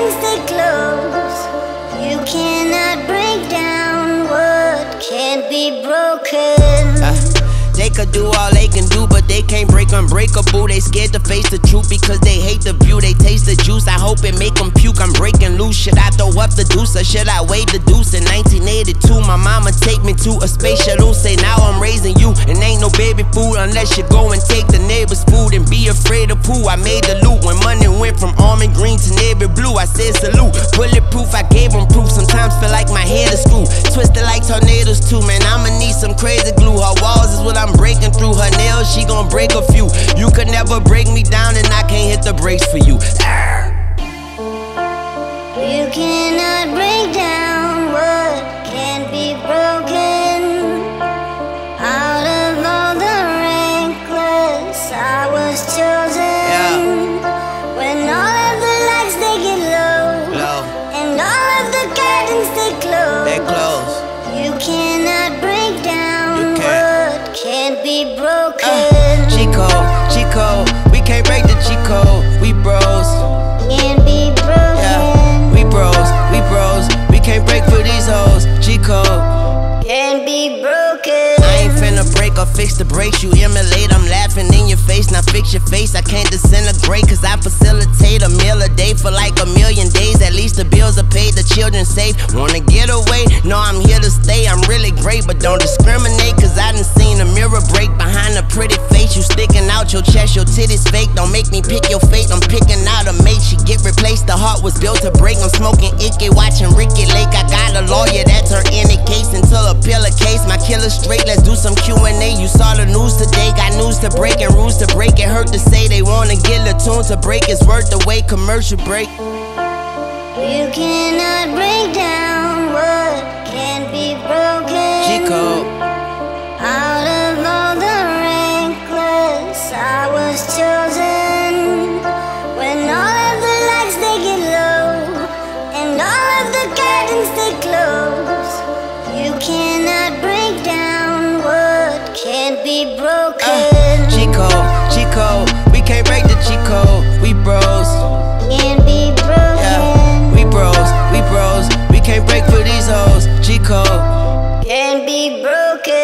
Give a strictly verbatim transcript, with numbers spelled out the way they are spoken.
curtains stay closed. You cannot break down what can't be broken. uh. They could do all they can do, but they can't break unbreakable. They scared to face the truth because they hate the view. They taste the juice, I hope it make them puke. I'm breaking loose, should I throw up the deuce or should I wave the deuce? In nineteen eighty-two, my mama take me to a space shuttle. Say now I'm raising you, and ain't no baby food unless you go and take the neighbor's food and be afraid of poo. I made the loot when money went from almond green to navy blue. I said salute, bulletproof, I gave them proof. Sometimes feel like my head is screwed, twisted like tornadoes too. Man, I'ma need some crazy glue. Her walls is what I'm breaking through, her nails, she gon' break a few. You could never break me down and I can't hit the brakes for you. You cannot break down what can't be broken. Out of all the rankless, I was chosen. Yeah. When all of the lights they get low, Low. and all of the curtains they close, They close. you cannot break down You can't. what can't be broken. Uh, Chico, Chico, we can't break the Chico. We bros, Can't be broken. yeah. We bros, we bros. We can't break for these hoes. Chico, Can't be broken. I ain't finna break or fix the brakes. You emulate, I'm laughing in your face. Now fix your face. I can't disintegrate, cause I facilitate a meal a day for like a million days. At least the bills are paid, the children safe. Wanna get away? No, I'm here to stay. I'm really great, but don't discriminate, cause I done seen a mirror break behind a pretty face. You sticking out your chest, your titties fake. Don't make me pick your fate. I'm picking out a mate. She get replaced. The heart was built to break. I'm smoking Icky, watching Ricky Lake. I got a lawyer that's her any case until a pillar case. My killer straight. Let's do some Q and A. You saw the news today. Got news to break and rules to break. It hurt to say they wanna get a tune to break. It's worth the wait. Commercial break. You cannot break down what can't be broken. Chico. Out of all the rankless, I was chosen. When all of the lights they get low, and all of the curtains they close, you cannot break down what can't be broken. Uh, Chico, Chico, we can't break the Chico. We bros, Can't be broken. yeah. We bros, we bros. We can't break for these hoes. Chico. Can't be broken.